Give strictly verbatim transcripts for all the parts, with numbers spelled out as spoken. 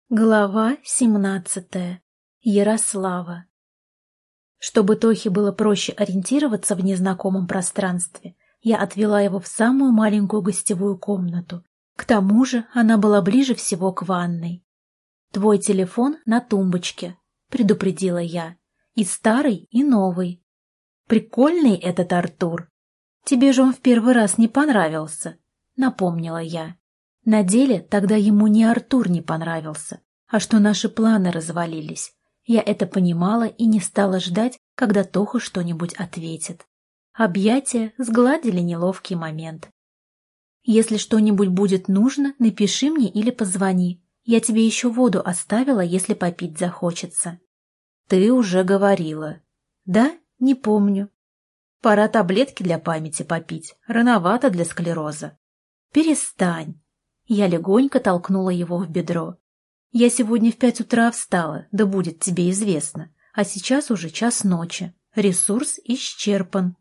Глава семнадцатая. Ярослава. Чтобы Тохе было проще ориентироваться в незнакомом пространстве, я отвела его в самую маленькую гостевую комнату. К тому же она была ближе всего к ванной. «Твой телефон на тумбочке», — предупредила я. «И старый, и новый. Прикольный этот Артур. Тебе же он в первый раз не понравился», — напомнила я. На деле тогда ему не Артур не понравился, а что наши планы развалились. Я это понимала и не стала ждать, когда Тоха что-нибудь ответит. Объятия сгладили неловкий момент. «Если что-нибудь будет нужно, напиши мне или позвони. Я тебе еще воду оставила, если попить захочется». «Ты уже говорила». «Да? Не помню». «Пора таблетки для памяти попить. Рановато для склероза». «Перестань». Я легонько толкнула его в бедро. «Я сегодня в пять утра встала, да будет тебе известно, а сейчас уже час ночи. Ресурс исчерпан».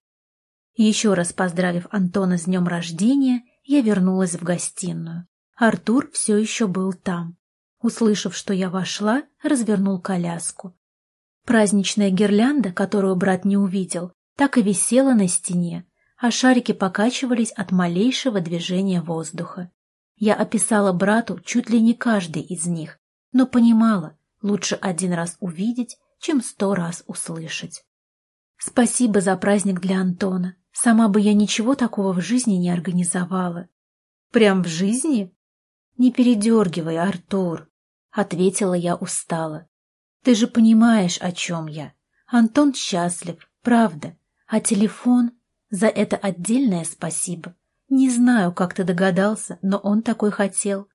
Еще раз поздравив Антона с днем рождения, я вернулась в гостиную. Артур все еще был там. Услышав, что я вошла, развернул коляску. Праздничная гирлянда, которую брат не увидел, так и висела на стене, а шарики покачивались от малейшего движения воздуха. Я описала брату чуть ли не каждый из них, но понимала, лучше один раз увидеть, чем сто раз услышать. Спасибо за праздник для Антона. Сама бы я ничего такого в жизни не организовала. Прям в жизни? Не передергивай, Артур, — ответила я устало. Ты же понимаешь, о чем я. Антон счастлив, правда, а телефон — за это отдельное спасибо. Не знаю, как ты догадался, но он такой хотел.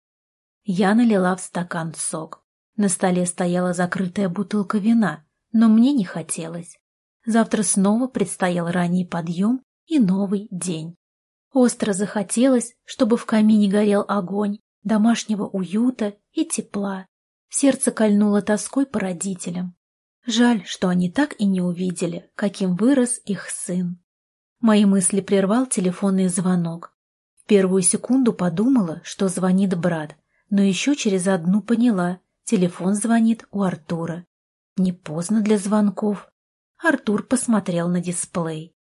Я налила в стакан сок. На столе стояла закрытая бутылка вина, но мне не хотелось. Завтра снова предстоял ранний подъем и новый день. Остро захотелось, чтобы в камине горел огонь, домашнего уюта и тепла. Сердце кольнуло тоской по родителям. Жаль, что они так и не увидели, каким вырос их сын. Мои мысли прервал телефонный звонок. В первую секунду подумала, что звонит брат, но еще через одну поняла, телефон звонит у Артура. Не поздно для звонков. Артур посмотрел на дисплей.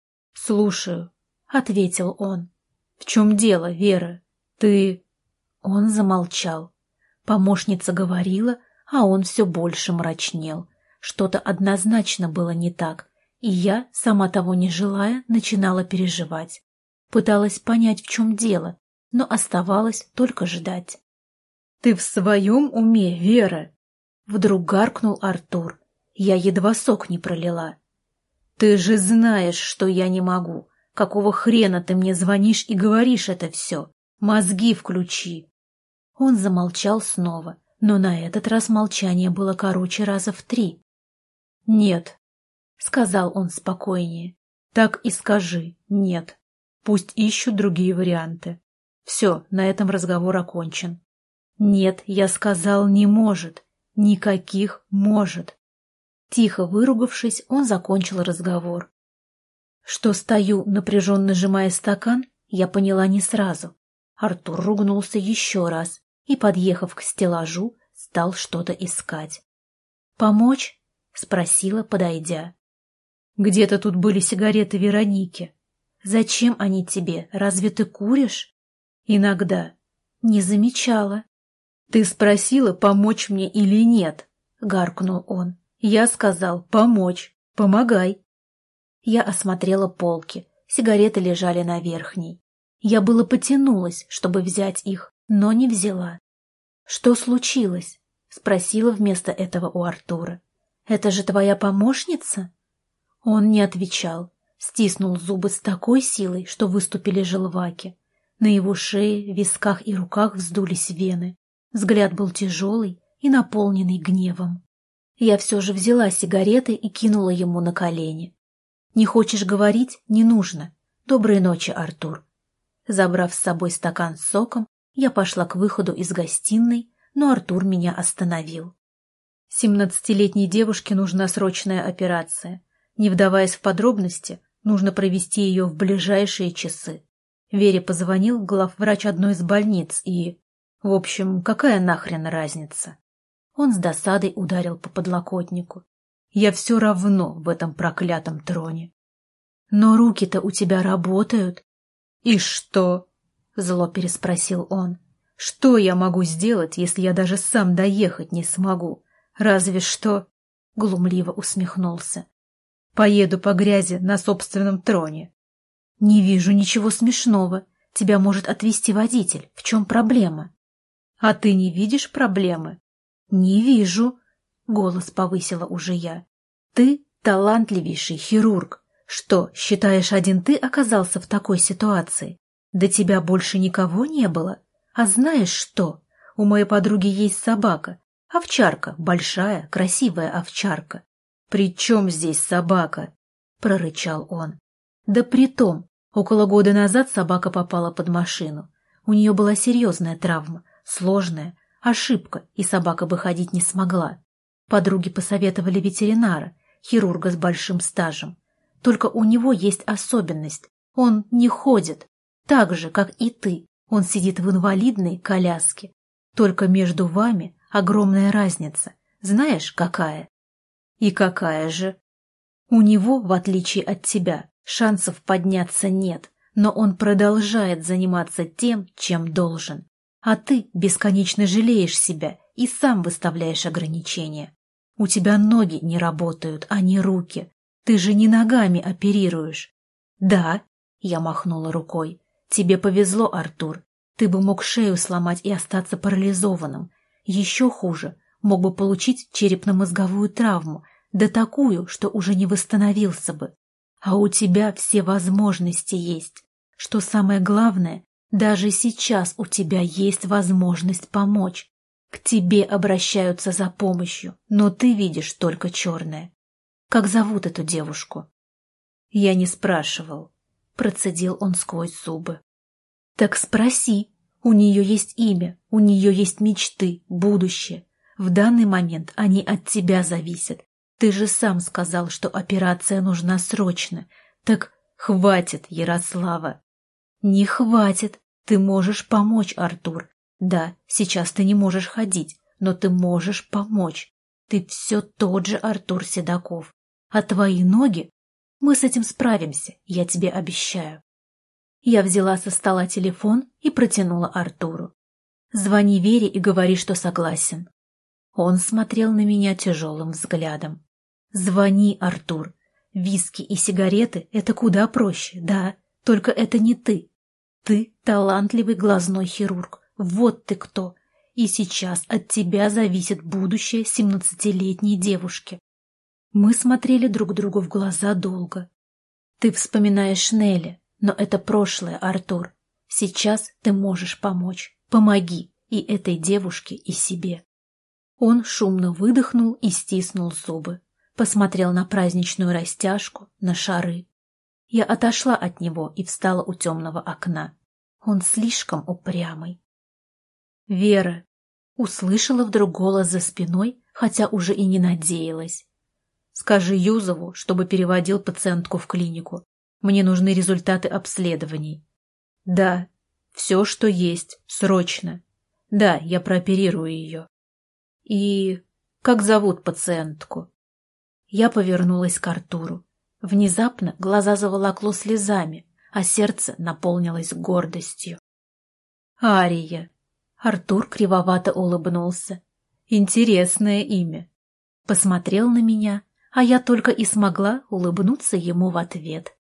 «Слушаю», — ответил он. «В чем дело, Вера? Ты...» Он замолчал. Помощница говорила, а он все больше мрачнел. Что-то однозначно было не так. И я, сама того не желая, начинала переживать. Пыталась понять, в чем дело, но оставалось только ждать. «Ты в своем уме, Вера?» Вдруг гаркнул Артур. Я едва сок не пролила. «Ты же знаешь, что я не могу. Какого хрена ты мне звонишь и говоришь это все? Мозги включи!» Он замолчал снова, но на этот раз молчание было короче раза в три. «Нет», — сказал он спокойнее. «Так и скажи, нет. Пусть ищут другие варианты. Все, на этом разговор окончен». «Нет, я сказал, не может. Никаких может». Тихо выругавшись, он закончил разговор. Что стою, напряженно сжимая стакан, я поняла не сразу. Артур ругнулся еще раз и, подъехав к стеллажу, стал что-то искать. «Помочь?» — спросила, подойдя. «Где-то тут были сигареты Вероники. Зачем они тебе? Разве ты куришь?» «Иногда». «Не замечала». «Ты спросила, помочь мне или нет?» — гаркнул он. «Я сказал, помочь. Помогай». Я осмотрела полки. Сигареты лежали на верхней. Я было потянулась, чтобы взять их, но не взяла. «Что случилось?» — спросила вместо этого у Артура. «Это же твоя помощница?» Он не отвечал, стиснул зубы с такой силой, что выступили желваки. На его шее, висках и руках вздулись вены. Взгляд был тяжелый и наполненный гневом. Я все же взяла сигареты и кинула ему на колени. «Не хочешь говорить? Не нужно. Доброй ночи, Артур». Забрав с собой стакан с соком, я пошла к выходу из гостиной, но Артур меня остановил. Семнадцатилетней девушке нужна срочная операция. Не вдаваясь в подробности, нужно провести ее в ближайшие часы. Вере позвонил главврач одной из больниц и... В общем, какая нахрен разница? Он с досадой ударил по подлокотнику. Я все равно в этом проклятом троне. Но руки-то у тебя работают. И что? Зло переспросил он. Что я могу сделать, если я даже сам доехать не смогу? Разве что... Глумливо усмехнулся. Поеду по грязи на собственном троне. Не вижу ничего смешного. Тебя может отвезти водитель. В чем проблема? А ты не видишь проблемы? Не вижу. Голос повысила уже я. Ты талантливейший хирург. Что, считаешь, один ты оказался в такой ситуации? До тебя больше никого не было? А знаешь что? У моей подруги есть собака. Овчарка, большая, красивая овчарка. «При чем здесь собака?» — прорычал он. «Да притом, около года назад собака попала под машину. У нее была серьезная травма, сложная, ошибка, и собака бы ходить не смогла. Подруги посоветовали ветеринара, хирурга с большим стажем. Только у него есть особенность. Он не ходит, так же, как и ты. Он сидит в инвалидной коляске. Только между вами огромная разница. Знаешь, какая?» «И какая же?» «У него, в отличие от тебя, шансов подняться нет, но он продолжает заниматься тем, чем должен. А ты бесконечно жалеешь себя и сам выставляешь ограничения. У тебя ноги не работают, а не руки. Ты же не ногами оперируешь». «Да», — я махнула рукой, — «тебе повезло, Артур. Ты бы мог шею сломать и остаться парализованным. Еще хуже, мог бы получить черепно-мозговую травму, да такую, что уже не восстановился бы. А у тебя все возможности есть. Что самое главное, даже сейчас у тебя есть возможность помочь. К тебе обращаются за помощью, но ты видишь только черное. Как зовут эту девушку?» «Я не спрашивал», — процедил он сквозь зубы. «Так спроси. У нее есть имя, у нее есть мечты, будущее. В данный момент они от тебя зависят. Ты же сам сказал, что операция нужна срочно. Так хватит, Ярослава». «Не хватит. Ты можешь помочь, Артур. Да, сейчас ты не можешь ходить, но ты можешь помочь. Ты все тот же Артур Седоков. А твои ноги? Мы с этим справимся, я тебе обещаю». Я взяла со стола телефон и протянула Артуру. «Звони Вере и говори, что согласен». Он смотрел на меня тяжелым взглядом. «Звони, Артур. Виски и сигареты — это куда проще, да, только это не ты. Ты талантливый глазной хирург, вот ты кто. И сейчас от тебя зависит будущее семнадцатилетней девушки». Мы смотрели друг другу в глаза долго. «Ты вспоминаешь Нелли, но это прошлое, Артур. Сейчас ты можешь помочь. Помоги и этой девушке, и себе». Он шумно выдохнул и стиснул зубы. Посмотрел на праздничную растяжку, на шары. Я отошла от него и встала у темного окна. Он слишком упрямый. «Вера!» — услышала вдруг голос за спиной, хотя уже и не надеялась. «Скажи Юзову, чтобы переводил пациентку в клинику. Мне нужны результаты обследований». «Да, все, что есть, срочно. Да, я прооперирую ее». «И как зовут пациентку?» Я повернулась к Артуру. Внезапно глаза заволокло слезами, а сердце наполнилось гордостью. «Ария». Артур кривовато улыбнулся. «Интересное имя». Посмотрел на меня, а я только и смогла улыбнуться ему в ответ.